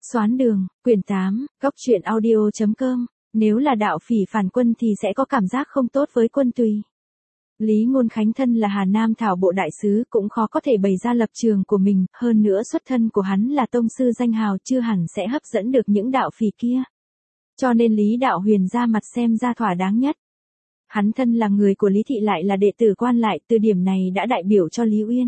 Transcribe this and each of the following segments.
Xoán đường, quyển 8, góc truyện audio.com. Nếu là đạo phỉ phản quân thì sẽ có cảm giác không tốt với quân Tùy. Lý Ngôn Khánh thân là Hà Nam Thảo Bộ Đại sứ cũng khó có thể bày ra lập trường của mình, hơn nữa xuất thân của hắn là tông sư danh hào chưa hẳn sẽ hấp dẫn được những đạo phỉ kia. Cho nên Lý Đạo Huyền ra mặt xem ra thỏa đáng nhất. Hắn thân là người của Lý Thị lại là đệ tử quan lại, từ điểm này đã đại biểu cho Lý Uyên.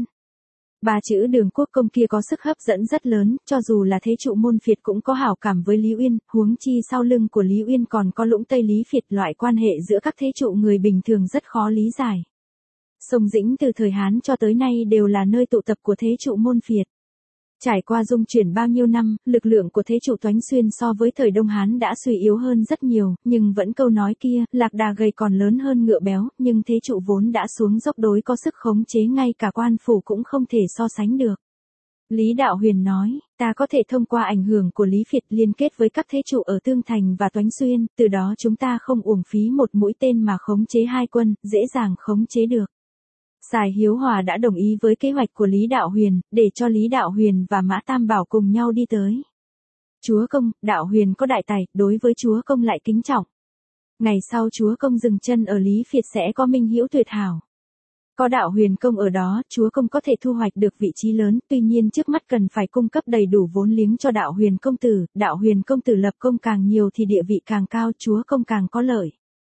Ba chữ Đường Quốc Công kia có sức hấp dẫn rất lớn, cho dù là thế trụ môn phiệt cũng có hảo cảm với Lý Uyên, huống chi sau lưng của Lý Uyên còn có Lũng Tây Lý phiệt, loại quan hệ giữa các thế trụ người bình thường rất khó lý giải. Sông Dĩnh từ thời Hán cho tới nay đều là nơi tụ tập của thế trụ môn phiệt. Trải qua dung chuyển bao nhiêu năm, lực lượng của thế trụ Toánh Xuyên so với thời Đông Hán đã suy yếu hơn rất nhiều, nhưng vẫn câu nói kia, lạc đà gầy còn lớn hơn ngựa béo, nhưng thế trụ vốn đã xuống dốc đối có sức khống chế ngay cả quan phủ cũng không thể so sánh được. Lý Đạo Huyền nói, ta có thể thông qua ảnh hưởng của Lý Phiệt liên kết với các thế trụ ở Tương Thành và Toánh Xuyên, từ đó chúng ta không uổng phí một mũi tên mà khống chế hai quân, dễ dàng khống chế được. Sài Hiếu Hòa đã đồng ý với kế hoạch của Lý Đạo Huyền, để cho Lý Đạo Huyền và Mã Tam Bảo cùng nhau đi tới. Chúa công, Đạo Huyền có đại tài, đối với chúa công lại kính trọng. Ngày sau chúa công dừng chân ở Lý Phiệt sẽ có minh hữu tuyệt hảo. Có Đạo Huyền công ở đó, chúa công có thể thu hoạch được vị trí lớn, tuy nhiên trước mắt cần phải cung cấp đầy đủ vốn liếng cho Đạo Huyền công tử, Đạo Huyền công tử lập công càng nhiều thì địa vị càng cao, chúa công càng có lợi.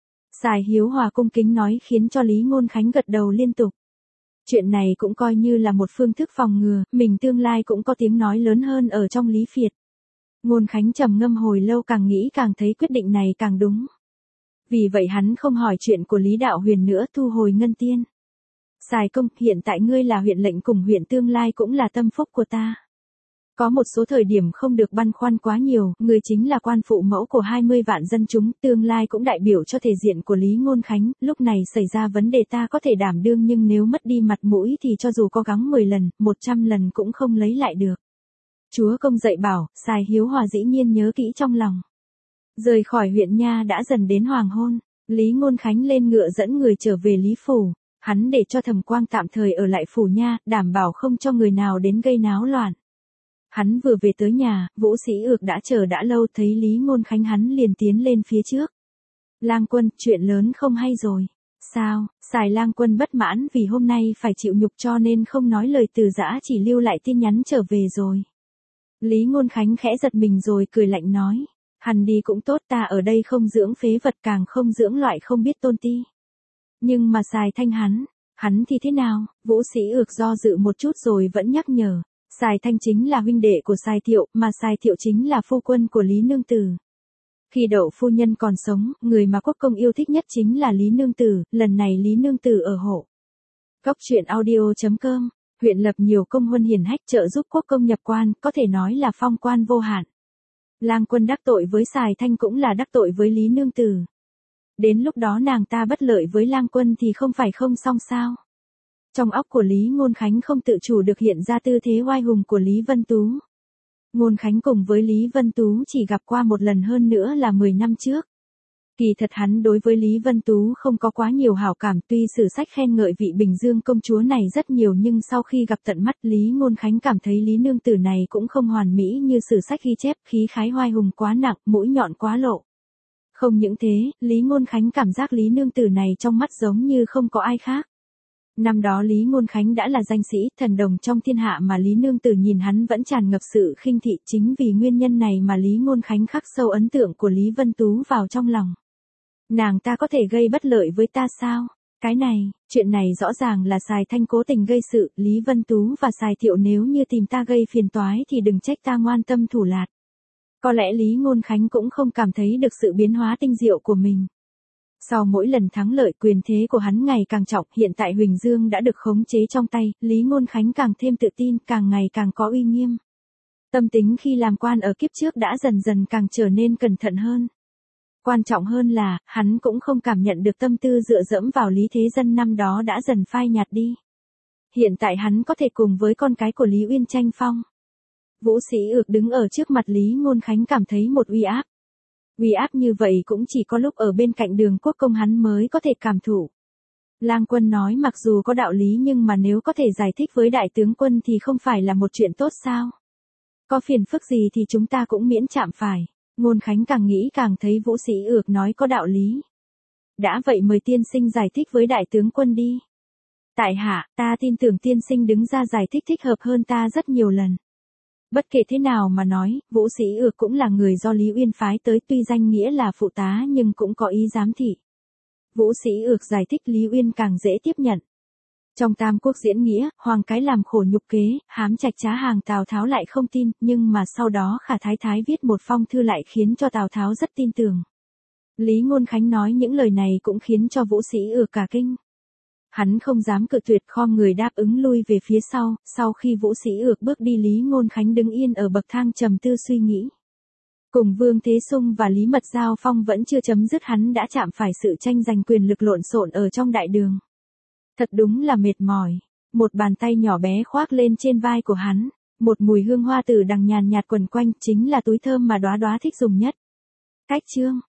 Sài Hiếu Hòa cung kính nói khiến cho Lý Ngôn Khánh gật đầu liên tục. Chuyện này cũng coi như là một phương thức phòng ngừa, mình tương lai cũng có tiếng nói lớn hơn ở trong Lý Phiệt. Ngôn Khánh trầm ngâm hồi lâu, càng nghĩ càng thấy quyết định này càng đúng. Vì vậy hắn không hỏi chuyện của Lý Đạo Huyền nữa, thu hồi ngân tiên. Sài công, hiện tại ngươi là huyện lệnh cùng huyện tương lai cũng là tâm phúc của ta. Có một số thời điểm không được băn khoăn quá nhiều, người chính là quan phụ mẫu của 20 vạn dân chúng, tương lai cũng đại biểu cho thể diện của Lý Ngôn Khánh, lúc này xảy ra vấn đề ta có thể đảm đương nhưng nếu mất đi mặt mũi thì cho dù cố gắng 10 lần, 100 lần cũng không lấy lại được. Chúa công dạy bảo, Sài Hiếu Hòa dĩ nhiên nhớ kỹ trong lòng. Rời khỏi huyện nha đã dần đến hoàng hôn, Lý Ngôn Khánh lên ngựa dẫn người trở về Lý Phủ, hắn để cho Thẩm Quang tạm thời ở lại phủ nha, đảm bảo không cho người nào đến gây náo loạn. Hắn vừa về tới nhà, Vũ Sĩ Ược đã chờ đã lâu, thấy Lý Ngôn Khánh hắn liền tiến lên phía trước. Lang quân, chuyện lớn không hay rồi. Sao? Sài Lang quân bất mãn vì hôm nay phải chịu nhục cho nên không nói lời từ giã, chỉ lưu lại tin nhắn trở về rồi. Lý Ngôn Khánh khẽ giật mình rồi cười lạnh nói. Hắn đi cũng tốt, ta ở đây không dưỡng phế vật càng không dưỡng loại không biết tôn ti. Nhưng mà Sài Thanh hắn thì thế nào? Vũ Sĩ Ược do dự một chút rồi vẫn nhắc nhở. Sài Thanh chính là huynh đệ của Sài Thiệu, mà Sài Thiệu chính là phu quân của Lý Nương Tử. Khi Đậu phu nhân còn sống, người mà quốc công yêu thích nhất chính là Lý Nương Tử, lần này Lý Nương Tử ở hộ. Góc truyện audio.com, huyện lập nhiều công huân hiển hách trợ giúp quốc công nhập quan, có thể nói là phong quan vô hạn. Lang quân đắc tội với Sài Thanh cũng là đắc tội với Lý Nương Tử. Đến lúc đó nàng ta bất lợi với Lang quân thì không phải không xong sao? Trong óc của Lý Ngôn Khánh không tự chủ được hiện ra tư thế oai hùng của Lý Vân Tú. Ngôn Khánh cùng với Lý Vân Tú chỉ gặp qua một lần, hơn nữa là 10 năm trước. Kỳ thật hắn đối với Lý Vân Tú không có quá nhiều hảo cảm, tuy sử sách khen ngợi vị Bình Dương công chúa này rất nhiều nhưng sau khi gặp tận mắt Lý Ngôn Khánh cảm thấy Lý Nương Tử này cũng không hoàn mỹ như sử sách ghi chép, khí khái oai hùng quá nặng, mũi nhọn quá lộ. Không những thế, Lý Ngôn Khánh cảm giác Lý Nương Tử này trong mắt giống như không có ai khác. Năm đó Lý Ngôn Khánh đã là danh sĩ, thần đồng trong thiên hạ mà Lý Nương Tử nhìn hắn vẫn tràn ngập sự khinh thị, chính vì nguyên nhân này mà Lý Ngôn Khánh khắc sâu ấn tượng của Lý Vân Tú vào trong lòng. Nàng ta có thể gây bất lợi với ta sao? Chuyện này rõ ràng là Sài Thanh cố tình gây sự, Lý Vân Tú và Sài Thiệu nếu như tìm ta gây phiền toái thì đừng trách ta ngoan tâm thủ lạt. Có lẽ Lý Ngôn Khánh cũng không cảm thấy được sự biến hóa tinh diệu của mình. Sau mỗi lần thắng lợi, quyền thế của hắn ngày càng trọng, hiện tại Huỳnh Dương đã được khống chế trong tay, Lý Ngôn Khánh càng thêm tự tin, càng ngày càng có uy nghiêm. Tâm tính khi làm quan ở kiếp trước đã dần dần càng trở nên cẩn thận hơn. Quan trọng hơn là, hắn cũng không cảm nhận được tâm tư dựa dẫm vào Lý Thế Dân năm đó đã dần phai nhạt đi. Hiện tại hắn có thể cùng với con cái của Lý Uyên tranh phong. Vũ Sĩ Ược đứng ở trước mặt Lý Ngôn Khánh cảm thấy một uy áp. Uy áp như vậy cũng chỉ có lúc ở bên cạnh Đường Quốc công hắn mới có thể cảm thụ. Lang quân nói mặc dù có đạo lý nhưng mà nếu có thể giải thích với đại tướng quân thì không phải là một chuyện tốt sao? Có phiền phức gì thì chúng ta cũng miễn chạm phải. Ngôn Khánh càng nghĩ càng thấy Vũ Sĩ Ược nói có đạo lý. Đã vậy mời tiên sinh giải thích với đại tướng quân đi. Tại hạ, ta tin tưởng tiên sinh đứng ra giải thích thích hợp hơn ta rất nhiều lần. Bất kể thế nào mà nói, Vũ Sĩ Ược cũng là người do Lý Uyên phái tới, tuy danh nghĩa là phụ tá nhưng cũng có ý giám thị. Vũ Sĩ Ược giải thích Lý Uyên càng dễ tiếp nhận. Trong Tam Quốc diễn nghĩa, Hoàng Cái làm khổ nhục kế, hám trạch trá hàng Tào Tháo lại không tin, nhưng mà sau đó Khả Thái Thái viết một phong thư lại khiến cho Tào Tháo rất tin tưởng. Lý Ngôn Khánh nói những lời này cũng khiến cho Vũ Sĩ Ược cả kinh. Hắn không dám cự tuyệt, khom người đáp ứng lui về phía sau khi Vũ Sĩ Ược bước đi Lý Ngôn Khánh đứng yên ở bậc thang trầm tư suy nghĩ. Cùng Vương Thế Sung và Lý Mật giao phong vẫn chưa chấm dứt, hắn đã chạm phải sự tranh giành quyền lực lộn xộn ở trong đại đường. Thật đúng là mệt mỏi. Một bàn tay nhỏ bé khoác lên trên vai của hắn, một mùi hương hoa tử đằng nhàn nhạt quẩn quanh, chính là túi thơm mà Đóa Đóa thích dùng nhất. Cách chương